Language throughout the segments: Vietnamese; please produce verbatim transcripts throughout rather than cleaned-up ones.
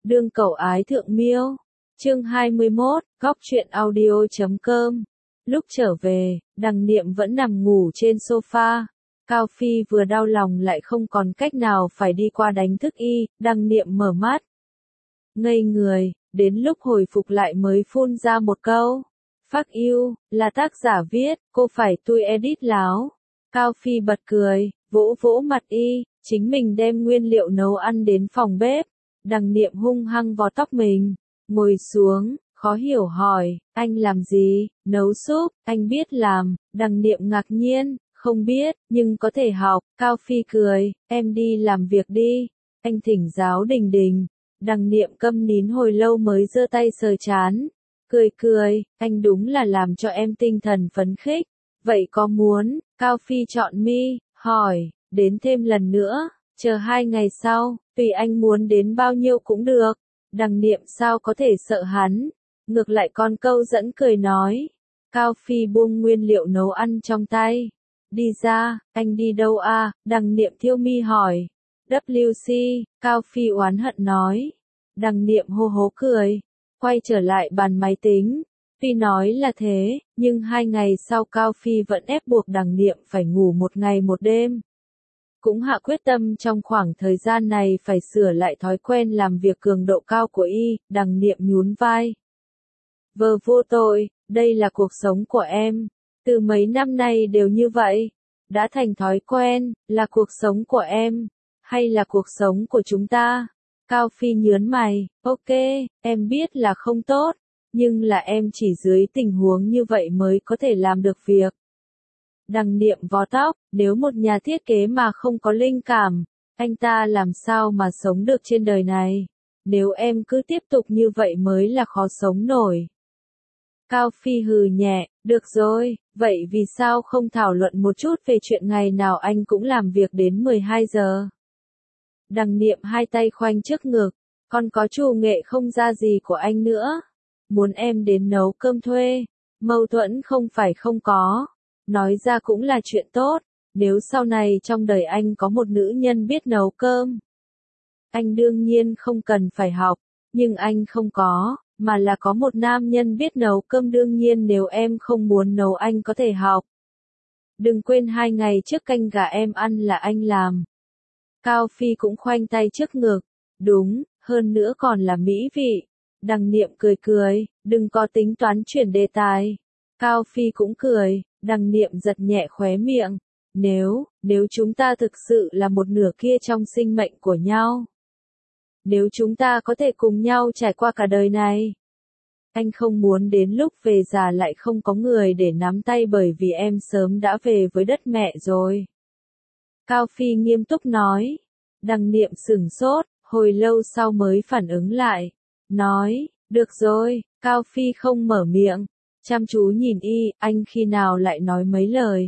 Đương cẩu ái thượng miêu. Chương hai mươi mốt, góc truyện audio chấm com. Lúc trở về, Đằng Niệm vẫn nằm ngủ trên sofa. Cao Phi vừa đau lòng lại không còn cách nào phải đi qua đánh thức y, Đằng Niệm mở mắt. Ngây người, đến lúc hồi phục lại mới phun ra một câu. Phác yêu, là tác giả viết, cô phải tui edit láo. Cao Phi bật cười, vỗ vỗ mặt y, chính mình đem nguyên liệu nấu ăn đến phòng bếp. Đằng Niệm hung hăng vò tóc mình, ngồi xuống, khó hiểu hỏi, anh làm gì, nấu súp, anh biết làm, Đằng Niệm ngạc nhiên, không biết, nhưng có thể học, Cao Phi cười, em đi làm việc đi, anh thỉnh giáo Đình Đình. Đằng Niệm câm nín hồi lâu mới giơ tay sờ chán, cười cười, anh đúng là làm cho em tinh thần phấn khích, vậy có muốn, Cao Phi chọn mi, hỏi, đến thêm lần nữa, chờ hai ngày sau, tùy anh muốn đến bao nhiêu cũng được. Đằng Niệm sao có thể sợ hắn, ngược lại con câu dẫn cười nói. Cao Phi buông nguyên liệu nấu ăn trong tay, đi ra, anh đi đâu à, Đằng Niệm thiêu mi hỏi. vê xê, Cao Phi oán hận nói. Đằng Niệm hô hố cười, quay trở lại bàn máy tính. Tuy nói là thế, nhưng hai ngày sau Cao Phi vẫn ép buộc Đằng Niệm phải ngủ một ngày một đêm. Cũng hạ quyết tâm trong khoảng thời gian này phải sửa lại thói quen làm việc cường độ cao của y, Đằng Niệm nhún vai. Vờ vô tội, đây là cuộc sống của em, từ mấy năm nay đều như vậy, đã thành thói quen, là cuộc sống của em, hay là cuộc sống của chúng ta? Cao Phi nhớn mày, ok, em biết là không tốt, nhưng là em chỉ dưới tình huống như vậy mới có thể làm được việc. Đằng Niệm vò tóc, nếu một nhà thiết kế mà không có linh cảm, anh ta làm sao mà sống được trên đời này? Nếu em cứ tiếp tục như vậy mới là khó sống nổi. Cao Phi hừ nhẹ, được rồi, vậy vì sao không thảo luận một chút về chuyện ngày nào anh cũng làm việc đến mười hai giờ? Đằng Niệm hai tay khoanh trước ngực, còn có chủ nghệ không ra gì của anh nữa. Muốn em đến nấu cơm thuê, mâu thuẫn không phải không có. Nói ra cũng là chuyện tốt, nếu sau này trong đời anh có một nữ nhân biết nấu cơm. Anh đương nhiên không cần phải học, nhưng anh không có, mà là có một nam nhân biết nấu cơm đương nhiên nếu em không muốn nấu anh có thể học. Đừng quên hai ngày trước canh gà em ăn là anh làm. Cao Phi cũng khoanh tay trước ngực, đúng, hơn nữa còn là mỹ vị. Đằng Niệm cười cười, đừng có tính toán chuyển đề tài. Cao Phi cũng cười. Đằng Niệm giật nhẹ khóe miệng, nếu, nếu chúng ta thực sự là một nửa kia trong sinh mệnh của nhau. Nếu chúng ta có thể cùng nhau trải qua cả đời này. Anh không muốn đến lúc về già lại không có người để nắm tay bởi vì em sớm đã về với đất mẹ rồi. Cao Phi nghiêm túc nói. Đằng Niệm sửng sốt, hồi lâu sau mới phản ứng lại. Nói, được rồi, Cao Phi không mở miệng. Chăm chú nhìn y, anh khi nào lại nói mấy lời.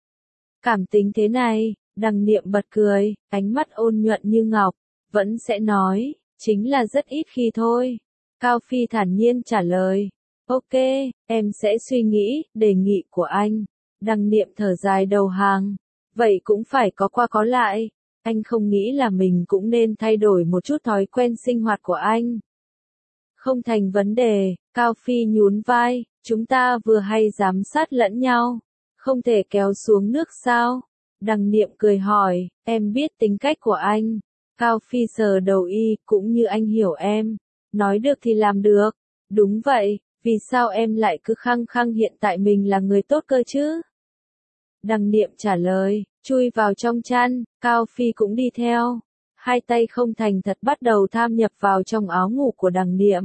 Cảm tính thế này, Đằng Niệm bật cười, ánh mắt ôn nhuận như ngọc, vẫn sẽ nói, chính là rất ít khi thôi. Cao Phi thản nhiên trả lời, ok, em sẽ suy nghĩ, đề nghị của anh. Đằng Niệm thở dài đầu hàng, vậy cũng phải có qua có lại, anh không nghĩ là mình cũng nên thay đổi một chút thói quen sinh hoạt của anh. Không thành vấn đề, Cao Phi nhún vai, chúng ta vừa hay giám sát lẫn nhau, không thể kéo xuống nước sao? Đằng Niệm cười hỏi, em biết tính cách của anh. Cao Phi sờ đầu y, cũng như anh hiểu em, nói được thì làm được. Đúng vậy, vì sao em lại cứ khăng khăng hiện tại mình là người tốt cơ chứ? Đằng Niệm trả lời, chui vào trong chăn, Cao Phi cũng đi theo. Hai tay không thành thật bắt đầu tham nhập vào trong áo ngủ của Đằng Niệm.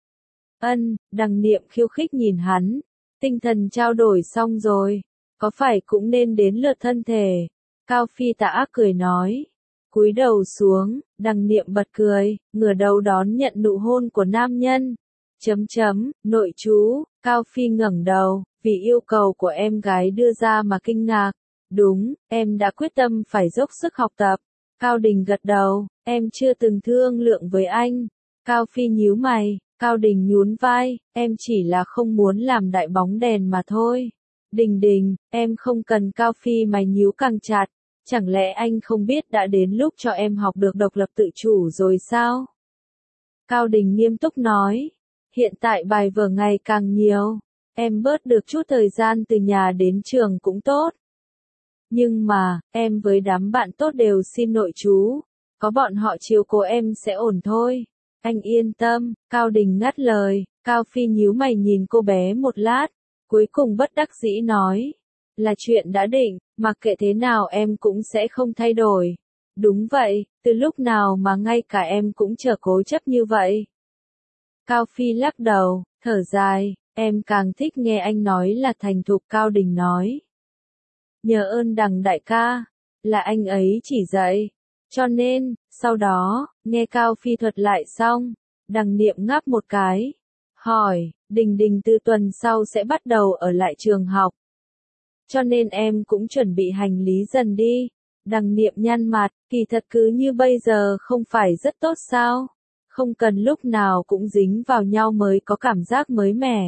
Ân, Đằng Niệm khiêu khích nhìn hắn, tinh thần trao đổi xong rồi, có phải cũng nên đến lượt thân thể. Cao Phi tà ác cười nói, cúi đầu xuống, Đằng Niệm bật cười, ngửa đầu đón nhận nụ hôn của nam nhân. Chấm chấm, nội chú, Cao Phi ngẩng đầu, vì yêu cầu của em gái đưa ra mà kinh ngạc. Đúng, em đã quyết tâm phải dốc sức học tập. Cao Đình gật đầu, em chưa từng thương lượng với anh. Cao Phi nhíu mày. Cao Đình nhún vai, em chỉ là không muốn làm đại bóng đèn mà thôi. Đình Đình, em không cần. Cao Phi mày nhíu càng chặt, chẳng lẽ anh không biết đã đến lúc cho em học được độc lập tự chủ rồi sao? Cao Đình nghiêm túc nói. Hiện tại bài vở ngày càng nhiều. Em bớt được chút thời gian từ nhà đến trường cũng tốt. Nhưng mà, em với đám bạn tốt đều xin nội trú. Có bọn họ chiếu cố em sẽ ổn thôi. Anh yên tâm, Cao Đình ngắt lời. Cao Phi nhíu mày nhìn cô bé một lát. Cuối cùng bất đắc dĩ nói. Là chuyện đã định, mặc kệ thế nào em cũng sẽ không thay đổi. Đúng vậy, từ lúc nào mà ngay cả em cũng trở cố chấp như vậy. Cao Phi lắc đầu, thở dài, em càng thích nghe anh nói là thành thục. Cao Đình nói. Nhờ ơn Đằng đại ca, là anh ấy chỉ dạy. Cho nên, sau đó, nghe Cao Phi thuật lại xong, Đằng Niệm ngáp một cái. Hỏi, Đình Đình từ tuần sau sẽ bắt đầu ở lại trường học. Cho nên em cũng chuẩn bị hành lý dần đi. Đằng Niệm nhăn mặt, kỳ thật cứ như bây giờ không phải rất tốt sao? Không cần lúc nào cũng dính vào nhau mới có cảm giác mới mẻ.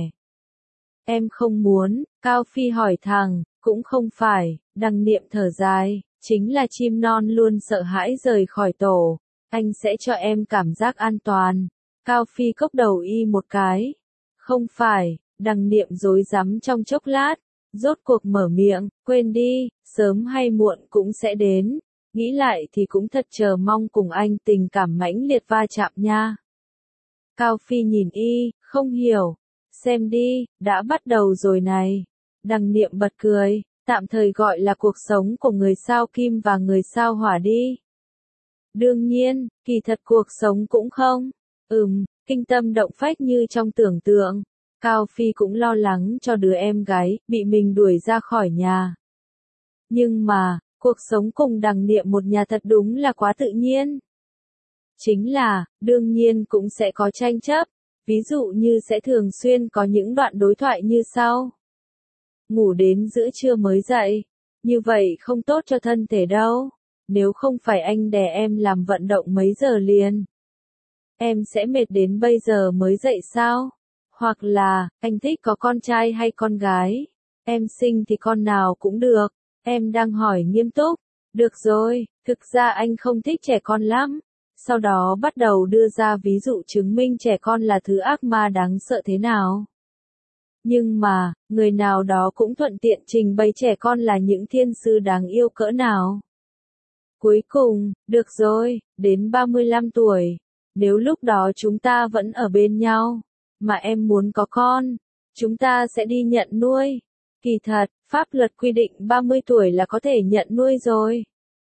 Em không muốn, Cao Phi hỏi thẳng, cũng không phải, Đằng Niệm thở dài, chính là chim non luôn sợ hãi rời khỏi tổ. Anh sẽ cho em cảm giác an toàn. Cao Phi cốc đầu y một cái. Không phải, Đằng Niệm rối rắm trong chốc lát. Rốt cuộc mở miệng, quên đi, sớm hay muộn cũng sẽ đến. Nghĩ lại thì cũng thật chờ mong cùng anh tình cảm mãnh liệt va chạm nha. Cao Phi nhìn y, không hiểu. Xem đi, đã bắt đầu rồi này. Đằng Niệm bật cười, tạm thời gọi là cuộc sống của người sao kim và người sao hỏa đi. Đương nhiên, kỳ thật cuộc sống cũng không. Ừm, kinh tâm động phách như trong tưởng tượng. Cao Phi cũng lo lắng cho đứa em gái, bị mình đuổi ra khỏi nhà. Nhưng mà, cuộc sống cùng Đằng Niệm một nhà thật đúng là quá tự nhiên. Chính là, đương nhiên cũng sẽ có tranh chấp, ví dụ như sẽ thường xuyên có những đoạn đối thoại như sau. Ngủ đến giữa trưa mới dậy, như vậy không tốt cho thân thể đâu, nếu không phải anh đè em làm vận động mấy giờ liền. Em sẽ mệt đến bây giờ mới dậy sao? Hoặc là, anh thích có con trai hay con gái? Em sinh thì con nào cũng được. Em đang hỏi nghiêm túc. Được rồi, thực ra anh không thích trẻ con lắm. Sau đó bắt đầu đưa ra ví dụ chứng minh trẻ con là thứ ác ma đáng sợ thế nào. Nhưng mà, người nào đó cũng thuận tiện trình bày trẻ con là những thiên sư đáng yêu cỡ nào. Cuối cùng, được rồi, đến ba mươi lăm tuổi. Nếu lúc đó chúng ta vẫn ở bên nhau, mà em muốn có con, chúng ta sẽ đi nhận nuôi. Kỳ thật, pháp luật quy định ba mươi tuổi là có thể nhận nuôi rồi.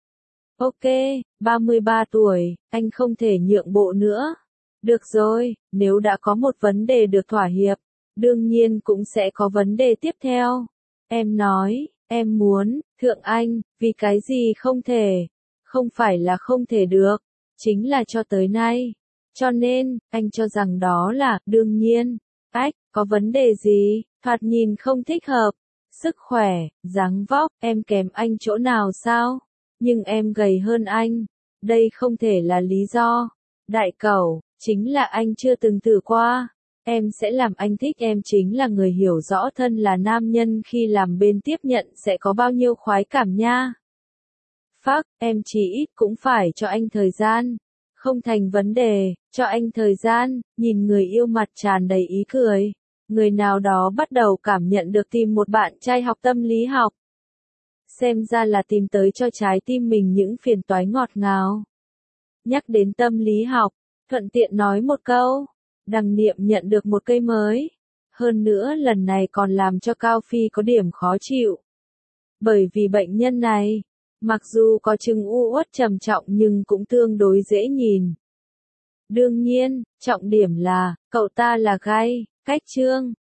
Ok, ba mươi ba tuổi, anh không thể nhượng bộ nữa. Được rồi, nếu đã có một vấn đề được thỏa hiệp, đương nhiên cũng sẽ có vấn đề tiếp theo. Em nói, em muốn, thượng anh, vì cái gì không thể? Không phải là không thể được, chính là cho tới nay. Cho nên, anh cho rằng đó là, đương nhiên. Ách, có vấn đề gì, thoạt nhìn không thích hợp. Sức khỏe, dáng vóc, em kém anh chỗ nào sao? Nhưng em gầy hơn anh. Đây không thể là lý do. Đại cẩu, chính là anh chưa từng thử qua. Em sẽ làm anh thích em chính là người hiểu rõ thân là nam nhân khi làm bên tiếp nhận sẽ có bao nhiêu khoái cảm nha. Phác, em chỉ ít cũng phải cho anh thời gian. Không thành vấn đề, cho anh thời gian, nhìn người yêu mặt tràn đầy ý cười. Người nào đó bắt đầu cảm nhận được tìm một bạn trai học tâm lý học. Xem ra là tìm tới cho trái tim mình những phiền toái ngọt ngào. Nhắc đến tâm lý học, thuận tiện nói một câu. Đằng Niệm nhận được một cây mới. Hơn nữa lần này còn làm cho Cao Phi có điểm khó chịu. Bởi vì bệnh nhân này, mặc dù có chứng u uất trầm trọng nhưng cũng tương đối dễ nhìn. Đương nhiên, trọng điểm là, cậu ta là gay, cách trương,